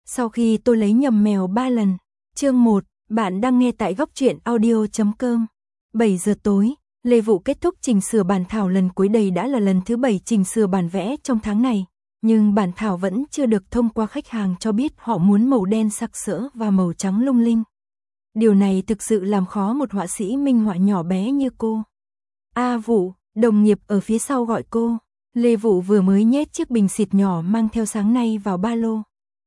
Sau khi tôi lấy nhầm mèo 3 lần. Chương 1, bạn đang nghe tại góc truyện audio.com. 7 giờ tối, Lê Vũ kết thúc chỉnh sửa bản thảo lần cuối, đây đã là lần thứ 7 chỉnh sửa bản vẽ trong tháng này. Nhưng bản thảo vẫn chưa được thông qua, khách hàng cho biết họ muốn màu đen sặc sỡ và màu trắng lung linh. Điều này thực sự làm khó một họa sĩ minh họa nhỏ bé như cô. Vũ, đồng nghiệp ở phía sau gọi cô. Lê Vũ vừa mới nhét chiếc bình xịt nhỏ mang theo sáng nay vào ba lô.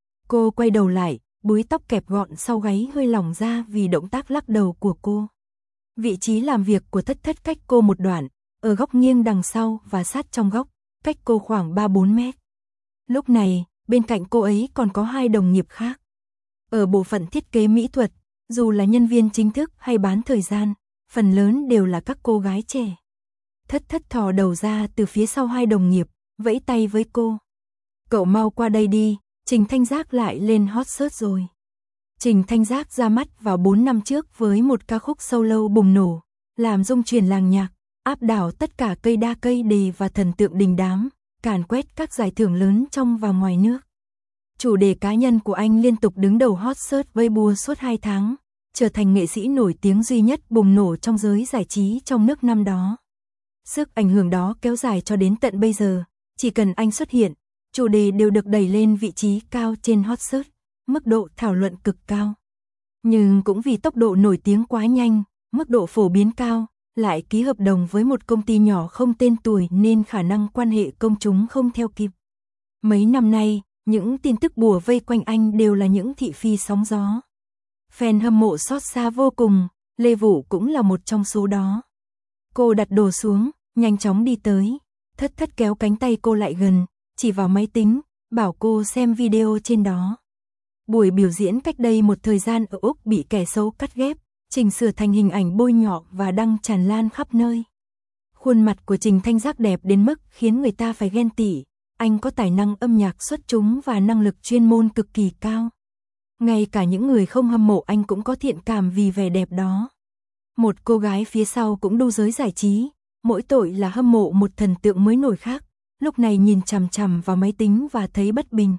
Cô quay đầu lại, búi tóc kẹp gọn sau gáy hơi lỏng ra vì động tác lắc đầu của cô. Vị trí làm việc của Thất Thất cách cô một đoạn, ở góc nghiêng đằng sau và sát trong góc, cách cô khoảng 3-4 mét. Lúc này, bên cạnh cô ấy còn có 2 đồng nghiệp khác. Ở bộ phận thiết kế mỹ thuật, dù là nhân viên chính thức hay bán thời gian, phần lớn đều là các cô gái trẻ. Thất Thất thò đầu ra từ phía sau 2 đồng nghiệp, vẫy tay với cô. Cậu mau qua đây đi, Trình Thanh Giác lại lên hot search rồi. Trình Thanh Giác ra mắt vào 4 năm trước với một ca khúc solo bùng nổ, làm rung chuyển làng nhạc, áp đảo tất cả cây đa cây đề và thần tượng đình đám, càn quét các giải thưởng lớn trong và ngoài nước. Chủ đề cá nhân của anh liên tục đứng đầu hot search Weibo suốt 2 tháng, trở thành nghệ sĩ nổi tiếng duy nhất bùng nổ trong giới giải trí trong nước năm đó. Sức ảnh hưởng đó kéo dài cho đến tận bây giờ, chỉ cần anh xuất hiện, chủ đề đều được đẩy lên vị trí cao trên hot search, mức độ thảo luận cực cao. Nhưng cũng vì tốc độ nổi tiếng quá nhanh, mức độ phổ biến cao, lại ký hợp đồng với một công ty nhỏ không tên tuổi nên khả năng quan hệ công chúng không theo kịp. Mấy năm nay, những tin tức bùa vây quanh anh đều là những thị phi sóng gió. Fan hâm mộ xót xa vô cùng, Lê Vũ cũng là một trong số đó. Cô đặt đồ xuống, nhanh chóng đi tới. Thất Thất kéo cánh tay cô lại gần, chỉ vào máy tính, bảo cô xem video trên đó. Buổi biểu diễn cách đây một thời gian ở Úc bị kẻ xấu cắt ghép, chỉnh sửa thành hình ảnh bôi nhọ và đăng tràn lan khắp nơi. Khuôn mặt của Trình Thanh Giác đẹp đến mức khiến người ta phải ghen tị. Anh có tài năng âm nhạc xuất chúng và năng lực chuyên môn cực kỳ cao. Ngay cả những người không hâm mộ anh cũng có thiện cảm vì vẻ đẹp đó. Một cô gái phía sau cũng đu giới giải trí, mỗi tội là hâm mộ một thần tượng mới nổi khác, lúc này nhìn chằm chằm vào máy tính và thấy bất bình.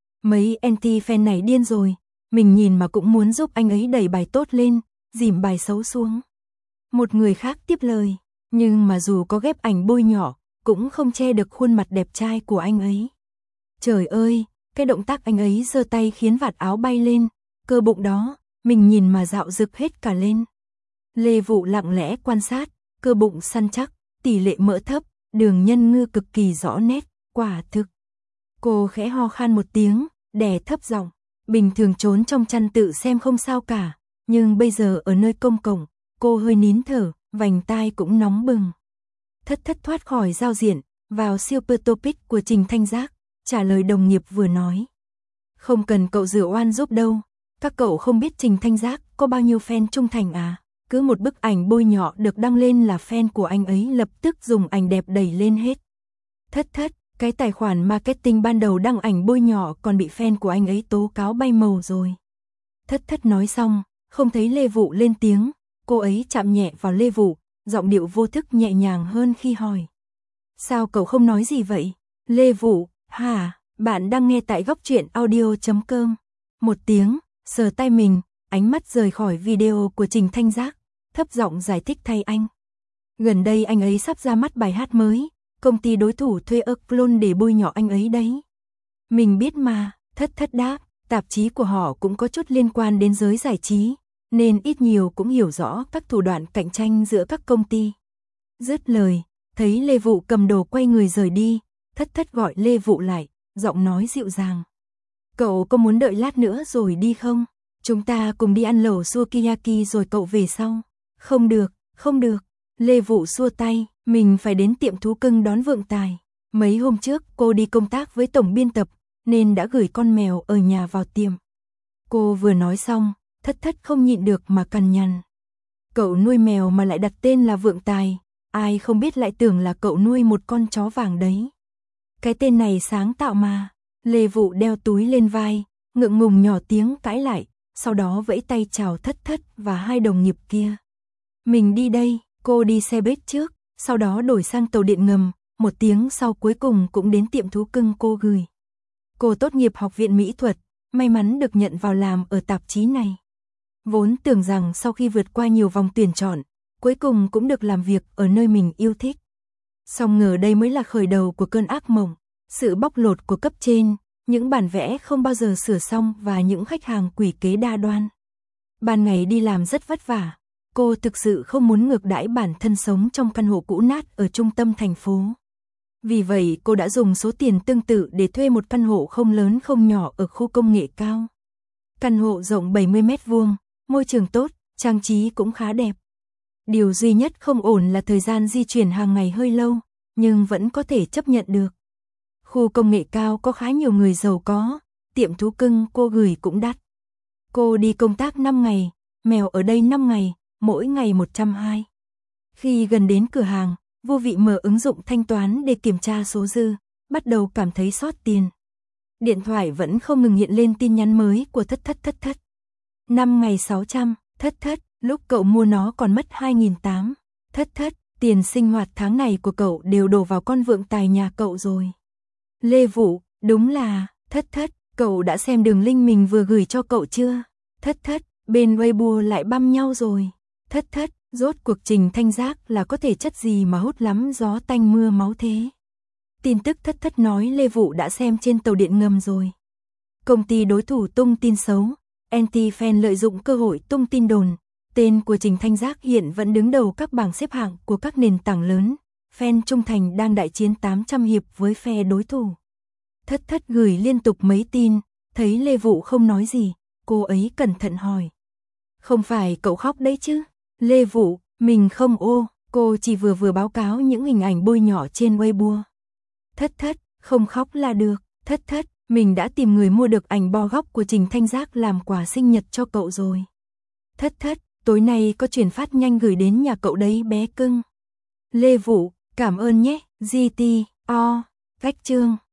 Mấy anti-fan này điên rồi, mình nhìn mà cũng muốn giúp anh ấy đẩy bài tốt lên, dìm bài xấu xuống. Một người khác tiếp lời, nhưng mà dù có ghép ảnh bôi nhỏ, cũng không che được khuôn mặt đẹp trai của anh ấy. Trời ơi, cái động tác anh ấy giơ tay khiến vạt áo bay lên, cơ bụng đó, mình nhìn mà dạo rực hết cả lên. Lê Vũ lặng lẽ quan sát, cơ bụng săn chắc, tỷ lệ mỡ thấp, đường nhân ngư cực kỳ rõ nét, quả thực. Cô khẽ ho khan một tiếng, đè thấp giọng, bình thường trốn trong chăn tự xem không sao cả, nhưng bây giờ ở nơi công cộng, cô hơi nín thở, vành tai cũng nóng bừng. Thất Thất thoát khỏi giao diện, vào super topic của Trình Thanh Giác, trả lời đồng nghiệp vừa nói. Không cần cậu rửa oan giúp đâu, các cậu không biết Trình Thanh Giác có bao nhiêu fan trung thành à? Cứ một bức ảnh bôi nhọ được đăng lên là fan của anh ấy lập tức dùng ảnh đẹp đẩy lên hết. Thất Thất, cái tài khoản marketing ban đầu đăng ảnh bôi nhọ còn bị fan của anh ấy tố cáo bay màu rồi. Thất Thất nói xong, không thấy Lê Vũ lên tiếng, cô ấy chạm nhẹ vào Lê Vũ, giọng điệu vô thức nhẹ nhàng hơn khi hỏi. Sao cậu không nói gì vậy? Lê Vũ, hả, bạn đang nghe tại góc truyện audio.com. Một tiếng, sờ tay mình, ánh mắt rời khỏi video của Trình Thanh Giác, thấp giọng giải thích thay anh. Gần đây anh ấy sắp ra mắt bài hát mới, công ty đối thủ thuê clone để bôi nhọ anh ấy đấy. Mình biết mà, Thất Thất đáp, tạp chí của họ cũng có chút liên quan đến giới giải trí, nên ít nhiều cũng hiểu rõ các thủ đoạn cạnh tranh giữa các công ty. Dứt lời, thấy Lê Vũ cầm đồ quay người rời đi, Thất Thất gọi Lê Vũ lại, giọng nói dịu dàng. Cậu có muốn đợi lát nữa rồi đi không? Chúng ta cùng đi ăn lẩu sukiyaki rồi cậu về sau. Không được, không được. Lê Vũ xua tay, mình phải đến tiệm thú cưng đón Vượng Tài. Mấy hôm trước cô đi công tác với tổng biên tập, nên đã gửi con mèo ở nhà vào tiệm. Cô vừa nói xong, Thất Thất không nhịn được mà cằn nhằn. Cậu nuôi mèo mà lại đặt tên là Vượng Tài, ai không biết lại tưởng là cậu nuôi một con chó vàng đấy. Cái tên này sáng tạo mà. Lê Vũ đeo túi lên vai, ngượng ngùng nhỏ tiếng cãi lại, sau đó vẫy tay chào Thất Thất và 2 đồng nghiệp kia. Mình đi đây, cô đi xe buýt trước, sau đó đổi sang tàu điện ngầm, 1 tiếng sau cuối cùng cũng đến tiệm thú cưng cô gửi. Cô tốt nghiệp học viện mỹ thuật, may mắn được nhận vào làm ở tạp chí này. Vốn tưởng rằng sau khi vượt qua nhiều vòng tuyển chọn, cuối cùng cũng được làm việc ở nơi mình yêu thích. Song ngờ đây mới là khởi đầu của cơn ác mộng, sự bóc lột của cấp trên, những bản vẽ không bao giờ sửa xong và những khách hàng quỷ kế đa đoan. Ban ngày đi làm rất vất vả, cô thực sự không muốn ngược đãi bản thân sống trong căn hộ cũ nát ở trung tâm thành phố. Vì vậy cô đã dùng số tiền tương tự để thuê một căn hộ không lớn không nhỏ ở khu công nghệ cao. Căn hộ rộng 70 mét vuông, môi trường tốt, trang trí cũng khá đẹp. Điều duy nhất không ổn là thời gian di chuyển hàng ngày hơi lâu, nhưng vẫn có thể chấp nhận được. Khu công nghệ cao có khá nhiều người giàu có, tiệm thú cưng cô gửi cũng đắt. Cô đi công tác 5 ngày, mèo ở đây 5 ngày, mỗi ngày 120. Khi gần đến cửa hàng, vô vị mở ứng dụng thanh toán để kiểm tra số dư, bắt đầu cảm thấy sót tiền. Điện thoại vẫn không ngừng hiện lên tin nhắn mới của thất. 5 ngày 600, thất, lúc cậu mua nó còn mất 2.800, thất, tiền sinh hoạt tháng này của cậu đều đổ vào con vượng tài nhà cậu rồi. Lê Vũ, đúng là, thất, cậu đã xem đường link mình vừa gửi cho cậu chưa? Thất, bên Weibo lại băm nhau rồi. Thất, rốt cuộc Trình Thanh Giác là có thể chất gì mà hút lắm gió tanh mưa máu thế? Tin tức thất nói Lê Vũ đã xem trên tàu điện ngầm rồi. Công ty đối thủ tung tin xấu, anti-fan lợi dụng cơ hội tung tin đồn. Tên của Trình Thanh Giác hiện vẫn đứng đầu các bảng xếp hạng của các nền tảng lớn. Fan trung thành đang đại chiến 800 hiệp với phe đối thủ. Thất gửi liên tục mấy tin, thấy Lê Vũ không nói gì, cô ấy cẩn thận hỏi. Không phải cậu khóc đấy chứ? Lê Vũ, mình không cô chỉ vừa báo cáo những hình ảnh bôi nhọ trên Weibo. Thất, không khóc là được, thất, mình đã tìm người mua được ảnh bo góc của Trình Thanh Giác làm quà sinh nhật cho cậu rồi. Thất, tối nay có chuyển phát nhanh gửi đến nhà cậu đấy bé cưng. Lê Vũ, cảm ơn nhé, GT, cách chương.